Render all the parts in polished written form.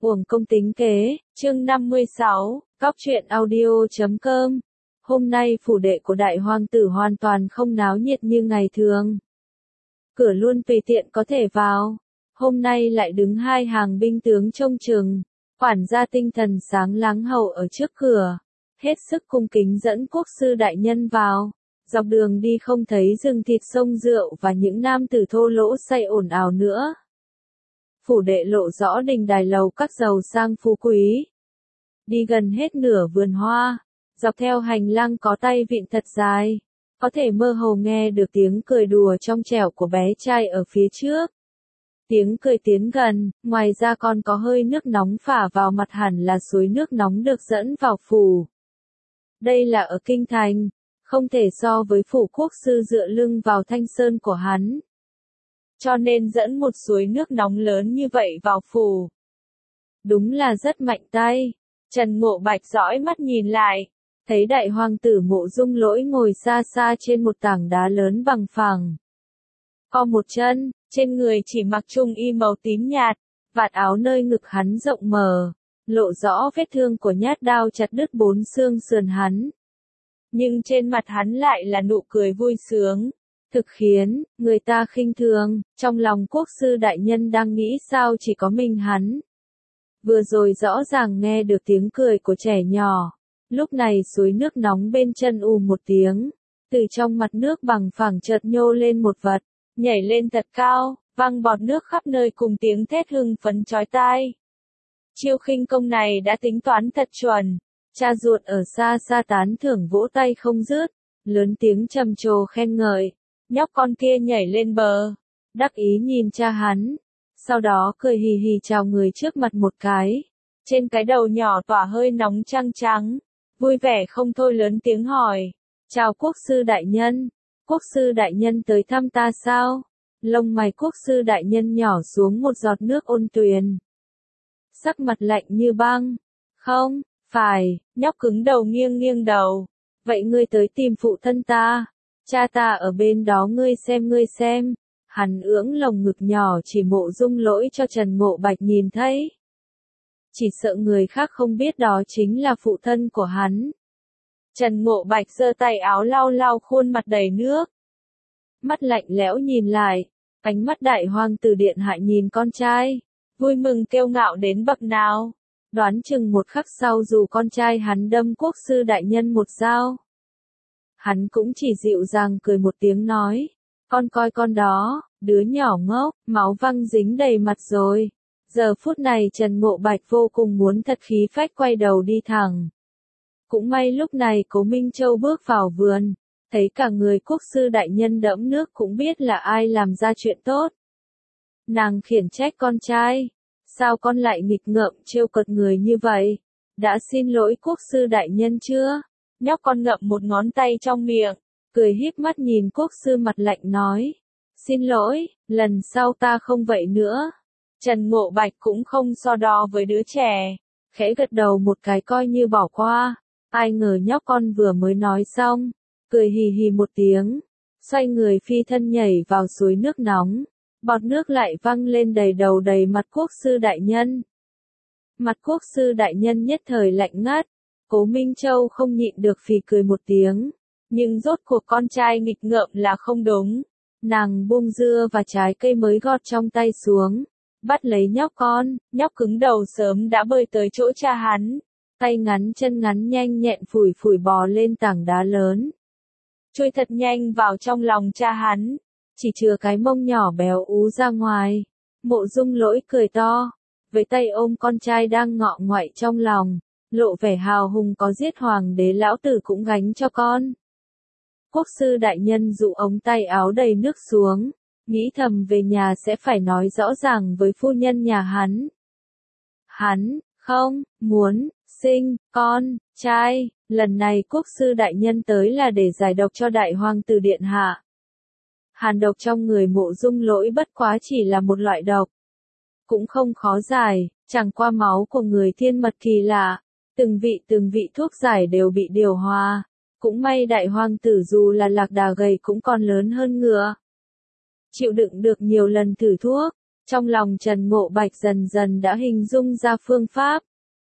Uổng công tính kế, chương 56, Cóc truyện audio.com. Hôm nay phủ đệ của đại hoàng tử hoàn toàn không náo nhiệt như ngày thường. Cửa luôn tùy tiện có thể vào. Hôm nay lại đứng hai hàng binh tướng trông chừng. Quản gia tinh thần sáng láng hầu ở trước cửa. Hết sức cung kính dẫn quốc sư đại nhân vào. Dọc đường đi không thấy rừng thịt sông rượu và những nam tử thô lỗ say ồn ào nữa. Phủ đệ lộ rõ đình đài lầu các giàu sang phú quý. Đi gần hết nửa vườn hoa, dọc theo hành lang có tay vịn thật dài, có thể mơ hồ nghe được tiếng cười đùa trong trẻo của bé trai ở phía trước. Tiếng cười tiến gần, ngoài ra còn có hơi nước nóng phả vào mặt, hẳn là suối nước nóng được dẫn vào phủ. Đây là ở kinh thành, không thể so với phủ quốc sư dựa lưng vào Thanh Sơn của hắn. Cho nên dẫn một suối nước nóng lớn như vậy vào phủ. Đúng là rất mạnh tay. Trần Ngộ Bạch dõi mắt nhìn lại, thấy đại hoàng tử Mộ Dung Lỗi ngồi xa xa trên một tảng đá lớn bằng phẳng. Co một chân, trên người chỉ mặc trung y màu tím nhạt, vạt áo nơi ngực hắn rộng mở, lộ rõ vết thương của nhát đao chặt đứt 4 xương sườn hắn. Nhưng trên mặt hắn lại là nụ cười vui sướng. Thực khiến người ta khinh thường, trong lòng quốc sư đại nhân đang nghĩ sao chỉ có mình hắn. Vừa rồi rõ ràng nghe được tiếng cười của trẻ nhỏ, lúc này suối nước nóng bên chân một tiếng, từ trong mặt nước bằng phẳng chợt nhô lên một vật, nhảy lên thật cao, văng bọt nước khắp nơi cùng tiếng thét hưng phấn chói tai. Chiêu khinh công này đã tính toán thật chuẩn, cha ruột ở xa xa tán thưởng vỗ tay không dứt, lớn tiếng trầm trồ khen ngợi. Nhóc con kia nhảy lên bờ, đắc ý nhìn cha hắn, sau đó cười hì hì chào người trước mặt một cái. Trên cái đầu nhỏ tỏa hơi nóng trăng trắng, vui vẻ không thôi lớn tiếng hỏi, chào quốc sư đại nhân, quốc sư đại nhân tới thăm ta sao? Lông mày quốc sư đại nhân nhỏ xuống một giọt nước ôn tuyền. Sắc mặt lạnh như băng, không, phải, nhóc cứng đầu nghiêng nghiêng đầu, vậy ngươi tới tìm phụ thân ta. Cha ta ở bên đó ngươi xem. Hắn ưỡng lồng ngực nhỏ chỉ Mộ Dung Lỗi cho Trần Ngộ Bạch nhìn thấy. Chỉ sợ người khác không biết đó chính là phụ thân của hắn. Trần Ngộ Bạch giơ tay áo lau lau khuôn mặt đầy nước. Mắt lạnh lẽo nhìn lại, ánh mắt đại hoàng tử điện hạ nhìn con trai, vui mừng kiêu ngạo đến bậc nào. Đoán chừng một khắc sau dù con trai hắn đâm quốc sư đại nhân một dao, hắn cũng chỉ dịu dàng cười một tiếng nói, con coi con đó, đứa nhỏ ngốc, máu văng dính đầy mặt rồi. Giờ phút này Trần Ngộ Bạch vô cùng muốn thật khí phách quay đầu đi thẳng. Cũng may lúc này Cố Minh Châu bước vào vườn, thấy cả người quốc sư đại nhân đẫm nước cũng biết là ai làm ra chuyện tốt. Nàng khiển trách con trai, sao con lại nghịch ngợm trêu cợt người như vậy? Đã xin lỗi quốc sư đại nhân chưa? Nhóc con ngậm một ngón tay trong miệng, cười híp mắt nhìn quốc sư mặt lạnh nói, xin lỗi, lần sau ta không vậy nữa. Trần Ngộ Bạch cũng không so đo với đứa trẻ, khẽ gật đầu một cái coi như bỏ qua. Ai ngờ nhóc con vừa mới nói xong, cười hì hì một tiếng, xoay người phi thân nhảy vào suối nước nóng, bọt nước lại văng lên đầy đầu đầy mặt quốc sư đại nhân. Mặt quốc sư đại nhân nhất thời lạnh ngắt. Cố Minh Châu không nhịn được phì cười một tiếng, nhưng rốt cuộc con trai nghịch ngợm là không đúng. Nàng buông dưa và trái cây mới gọt trong tay xuống, bắt lấy nhóc con, nhóc cứng đầu sớm đã bơi tới chỗ cha hắn, tay ngắn chân ngắn nhanh nhẹn phủi phủi bò lên tảng đá lớn, chui thật nhanh vào trong lòng cha hắn, chỉ chừa cái mông nhỏ béo ú ra ngoài. Mộ Dung Lỗi cười to, với tay ôm con trai đang ngọ ngoại trong lòng, lộ vẻ hào hùng, có giết hoàng đế lão tử cũng gánh cho con. Quốc sư đại nhân dụ ống tay áo đầy nước xuống, nghĩ thầm về nhà sẽ phải nói rõ ràng với phu nhân nhà hắn. Hắn, không, muốn, sinh, con, trai, lần này quốc sư đại nhân tới là để giải độc cho đại hoàng tử điện hạ. Hàn độc trong người Mộ Dung Lỗi bất quá chỉ là một loại độc, cũng không khó giải, chẳng qua máu của người thiên mật kỳ lạ. Từng vị thuốc giải đều bị điều hòa. Cũng may đại hoàng tử dù là lạc đà gầy cũng còn lớn hơn ngựa. Chịu đựng được nhiều lần thử thuốc, Trong lòng Trần Ngộ Bạch dần dần đã hình dung ra phương pháp.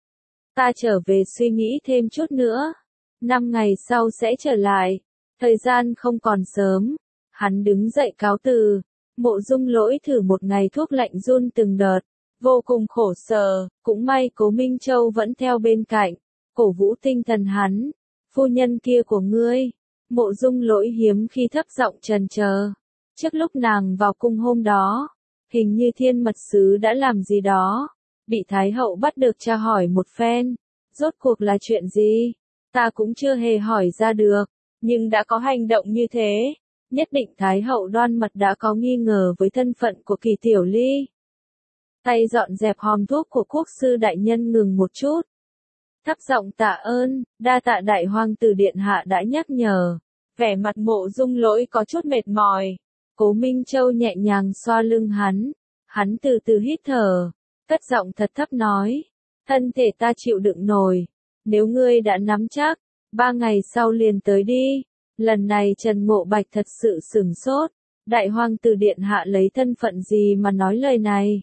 Ta trở về suy nghĩ thêm chút nữa. 5 ngày sau sẽ trở lại. Thời gian không còn sớm. Hắn đứng dậy cáo từ. Mộ Dung Lỗi thử một ngày thuốc lạnh run từng đợt. Vô cùng khổ sở. Cũng may Cố Minh Châu vẫn theo bên cạnh. Cổ vũ tinh thần hắn. Phu nhân kia của ngươi. Mộ Dung Lỗi hiếm khi thấp giọng trần chờ. Trước lúc nàng vào cung hôm đó, hình như Thiên Mật Sứ đã làm gì đó, bị Thái Hậu bắt được tra hỏi một phen. Rốt cuộc là chuyện gì? Ta cũng chưa hề hỏi ra được, nhưng đã có hành động như thế. Nhất định Thái Hậu Đoan Mật đã có nghi ngờ với thân phận của Kỳ Tiểu Ly. Tay dọn dẹp hòm thuốc của quốc sư đại nhân ngừng một chút. Thấp giọng tạ ơn, đa tạ đại hoàng tử điện hạ đã nhắc nhở. Vẻ mặt Mộ Dung Lỗi có chút mệt mỏi. Cố Minh Châu nhẹ nhàng xoa lưng hắn. Hắn từ từ hít thở. Cất giọng thật thấp nói. Thân thể ta chịu đựng nổi. Nếu ngươi đã nắm chắc, 3 ngày sau liền tới đi. Lần này Trần Ngộ Bạch thật sự sửng sốt. Đại hoàng tử điện hạ lấy thân phận gì mà nói lời này?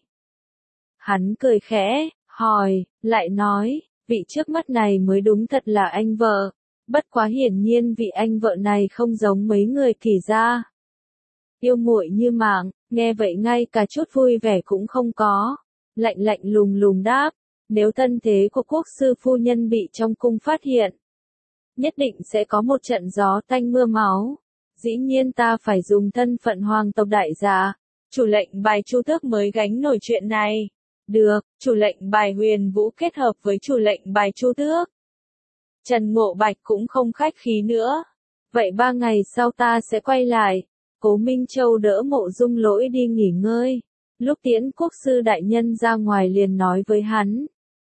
Hắn cười khẽ, hỏi, lại nói, vị trước mắt này mới đúng thật là anh vợ. Bất quá hiển nhiên vị anh vợ này không giống mấy người Kỳ gia. Yêu muội như mạng, nghe vậy ngay cả chút vui vẻ cũng không có. Lạnh lạnh lùng lùng đáp, nếu thân thế của quốc sư phu nhân bị trong cung phát hiện, nhất định sẽ có một trận gió tanh mưa máu. Dĩ nhiên ta phải dùng thân phận hoàng tộc đại gia. Chủ lệnh bài Chu Tước mới gánh nổi chuyện này. Được, chủ lệnh bài Huyền Vũ kết hợp với chủ lệnh bài Chu Tước. Trần Ngộ Bạch cũng không khách khí nữa. Vậy 3 ngày sau ta sẽ quay lại. Cố Minh Châu đỡ Mộ Dung Lỗi đi nghỉ ngơi. Lúc tiễn quốc sư đại nhân ra ngoài liền nói với hắn.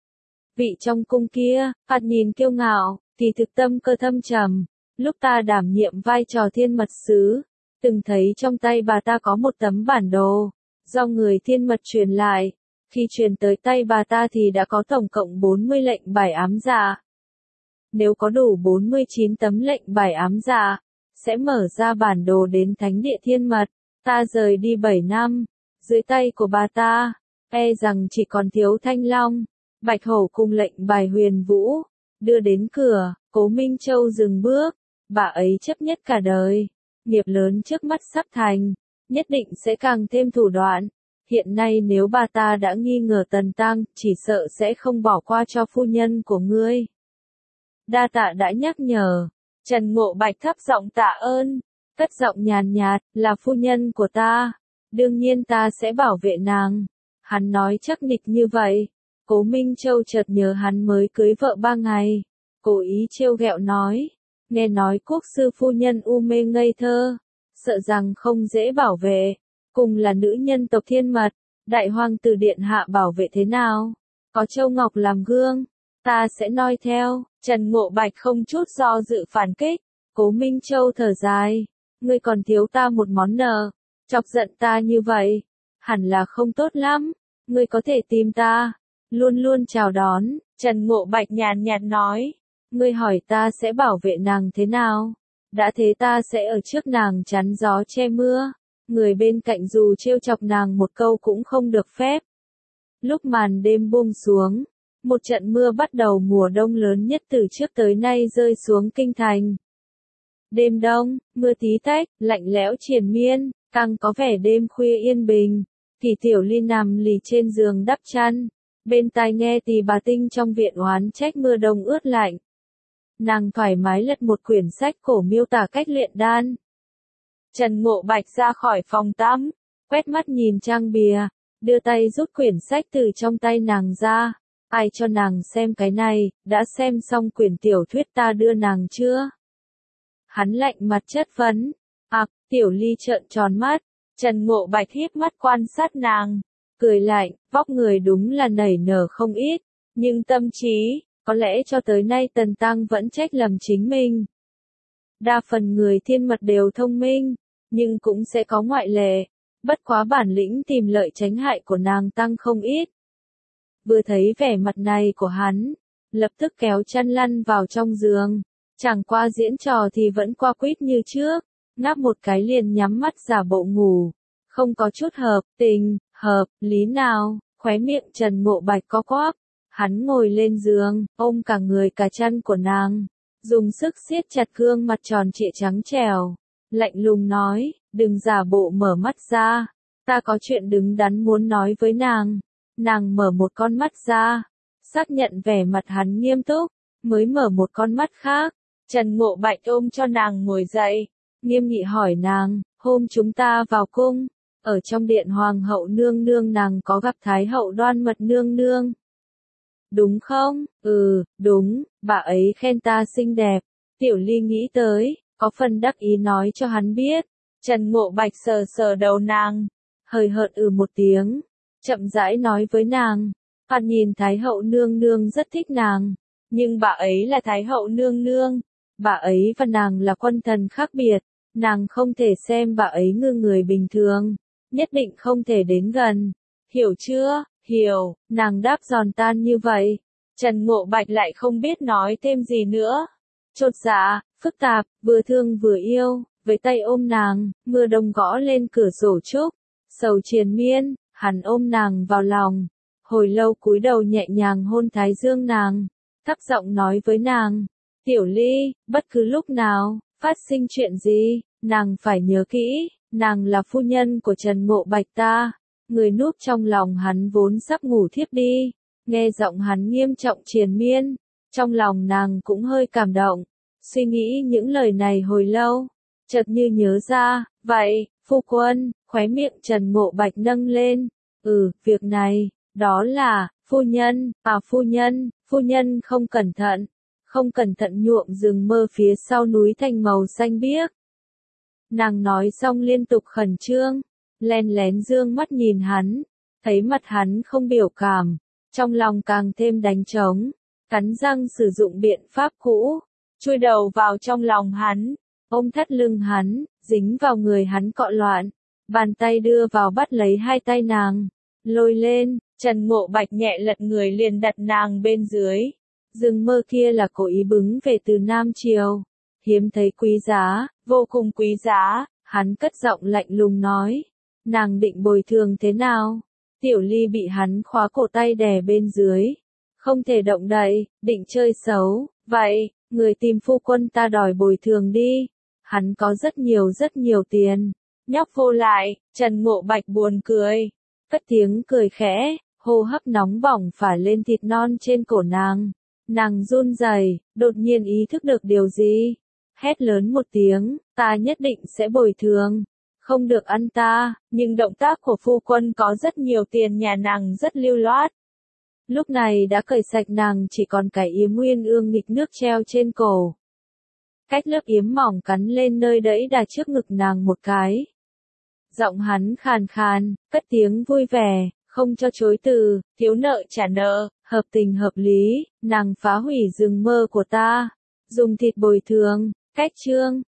Vị trong cung kia, phạt nhìn kiêu ngạo, thì thực tâm cơ thâm trầm. Lúc ta đảm nhiệm vai trò Thiên Mật Sứ, từng thấy trong tay bà ta có một tấm bản đồ, do người Thiên Mật truyền lại. Khi truyền tới tay bà ta thì đã có tổng cộng 40 lệnh bài ám dạ. Nếu có đủ 49 tấm lệnh bài ám dạ, sẽ mở ra bản đồ đến Thánh Địa Thiên Mật. Ta rời đi 7 năm, dưới tay của bà ta, e rằng chỉ còn thiếu Thanh Long, Bạch Hổ cùng lệnh bài Huyền Vũ. Đưa đến cửa, Cố Minh Châu dừng bước, bà ấy chấp nhất cả đời. Nghiệp lớn trước mắt sắp thành, nhất định sẽ càng thêm thủ đoạn. Hiện nay nếu bà ta đã nghi ngờ Tần Tăng, chỉ sợ sẽ không bỏ qua cho phu nhân của ngươi. Đa tạ đã nhắc nhở. Trần Ngộ Bạch thấp giọng tạ ơn, cất giọng nhàn nhạt, là phu nhân của ta. Đương nhiên ta sẽ bảo vệ nàng. Hắn nói chắc nịch như vậy. Cố Minh Châu chợt nhớ hắn mới cưới vợ 3 ngày. Cố ý trêu ghẹo nói. Nghe nói quốc sư phu nhân u mê ngây thơ. Sợ rằng không dễ bảo vệ. Cùng là nữ nhân tộc Thiên Mật. Đại hoàng tử điện hạ bảo vệ thế nào? Có Châu Ngọc làm gương. Ta sẽ noi theo. Trần Ngộ Bạch không chút do dự phản kích. Cố Minh Châu thở dài. Ngươi còn thiếu ta một món nợ. Chọc giận ta như vậy. Hẳn là không tốt lắm. Ngươi có thể tìm ta. Luôn luôn chào đón. Trần Ngộ Bạch nhàn nhạt nói. Ngươi hỏi ta sẽ bảo vệ nàng thế nào? Đã thế ta sẽ ở trước nàng chắn gió che mưa. Người bên cạnh dù trêu chọc nàng một câu cũng không được phép. Lúc màn đêm buông xuống, một trận mưa bắt đầu mùa đông lớn nhất từ trước tới nay rơi xuống kinh thành. Đêm đông, mưa tí tách, lạnh lẽo triền miên, càng có vẻ đêm khuya yên bình. Thì Tiểu Ly nằm lì trên giường đắp chăn, bên tai nghe Tỳ Bà Tinh trong viện oán trách mưa đông ướt lạnh. Nàng thoải mái lật một quyển sách cổ miêu tả cách luyện đan. Trần Ngộ Bạch ra khỏi phòng tắm, quét mắt nhìn trang bìa, đưa tay rút quyển sách từ trong tay nàng ra. Ai cho nàng xem cái này, đã xem xong quyển tiểu thuyết ta đưa nàng chưa? Hắn lạnh mặt chất vấn. Tiểu Ly trợn tròn mắt. Trần Ngộ Bạch híp mắt quan sát nàng, cười lạnh, vóc người đúng là nảy nở không ít, nhưng tâm trí, có lẽ cho tới nay Tần Tăng vẫn trách lầm chính mình. Đa phần người Thiên Mật đều thông minh, nhưng cũng sẽ có ngoại lệ, bất quá bản lĩnh tìm lợi tránh hại của nàng Tăng không ít. Vừa thấy vẻ mặt này của hắn, lập tức kéo chăn lăn vào trong giường, chẳng qua diễn trò thì vẫn qua quýt như trước, ngáp một cái liền nhắm mắt giả bộ ngủ, không có chút hợp tình. Hợp lý nào, khóe miệng Trần Ngộ Bạch co quắp. Hắn ngồi lên giường, ôm cả người cả chân của nàng, dùng sức siết chặt gương mặt tròn trịa trắng trẻo, lạnh lùng nói, đừng giả bộ mở mắt ra, ta có chuyện đứng đắn muốn nói với nàng. Nàng mở một con mắt ra, xác nhận vẻ mặt hắn nghiêm túc, mới mở một con mắt khác. Trần Ngộ Bạch ôm cho nàng ngồi dậy, nghiêm nghị hỏi nàng, hôm chúng ta vào cung, ở trong điện hoàng hậu nương nương nàng có gặp thái hậu Đoan Mật nương nương. Đúng không? Ừ, đúng, bà ấy khen ta xinh đẹp. Tiểu Ly nghĩ tới, có phần đắc ý nói cho hắn biết. Trần Ngộ Bạch sờ sờ đầu nàng, hơi hợt một tiếng, chậm rãi nói với nàng, thoạt nhìn thái hậu nương nương rất thích nàng, nhưng bà ấy là thái hậu nương nương, bà ấy và nàng là quân thần khác biệt, nàng không thể xem bà ấy như người bình thường, nhất định không thể đến gần. Hiểu chưa? Hiểu, nàng đáp giòn tan như vậy. Trần Ngộ Bạch lại không biết nói thêm gì nữa. Chột dạ, phức tạp, vừa thương vừa yêu, với tay ôm nàng, mưa đông gõ lên cửa sổ trúc, sầu triền miên, hắn ôm nàng vào lòng, hồi lâu cúi đầu nhẹ nhàng hôn thái dương nàng, thấp giọng nói với nàng, Tiểu Ly, bất cứ lúc nào, phát sinh chuyện gì, nàng phải nhớ kỹ, nàng là phu nhân của Trần Ngộ Bạch ta. Người núp trong lòng hắn vốn sắp ngủ thiếp đi, nghe giọng hắn nghiêm trọng triền miên, trong lòng nàng cũng hơi cảm động, suy nghĩ những lời này hồi lâu, chợt như nhớ ra, vậy, phu quân, khóe miệng Trần Ngộ Bạch nâng lên, việc này, đó là, phu nhân không cẩn thận nhuộm rừng mơ phía sau núi thành màu xanh biếc. Nàng nói xong liên tục khẩn trương, len lén dương mắt nhìn hắn, thấy mặt hắn không biểu cảm, trong lòng càng thêm đánh trống, cắn răng sử dụng biện pháp cũ, chui đầu vào trong lòng hắn, ôm thắt lưng hắn, dính vào người hắn cọ loạn, bàn tay đưa vào bắt lấy hai tay nàng, lôi lên. Trần Ngộ Bạch nhẹ lật người liền đặt nàng bên dưới. Rừng mơ kia là cố ý bứng về từ Nam Triều, hiếm thấy quý giá, vô cùng quý giá. Hắn cất giọng lạnh lùng nói, nàng định bồi thường thế nào? Tiểu Ly bị hắn khóa cổ tay đè bên dưới, không thể động đậy, định chơi xấu, vậy, người tìm phu quân ta đòi bồi thường đi, hắn có rất nhiều tiền. Nhóc vô lại, Trần Ngộ Bạch buồn cười, cất tiếng cười khẽ, hô hấp nóng bỏng phả lên thịt non trên cổ nàng. Nàng run rẩy, đột nhiên ý thức được điều gì, hét lớn một tiếng, ta nhất định sẽ bồi thường, không được ăn ta, nhưng động tác của phu quân có rất nhiều tiền nhà nàng rất lưu loát. Lúc này đã cởi sạch nàng chỉ còn cái yếm nguyên ương nghịch nước treo trên cổ. Cách lớp yếm mỏng cắn lên nơi đẫy đà trước ngực nàng một cái. Giọng hắn khàn khàn, cất tiếng vui vẻ, không cho chối từ, thiếu nợ trả nợ, hợp tình hợp lý, nàng phá hủy rừng mơ của ta, dùng thịt bồi thường, cách chương.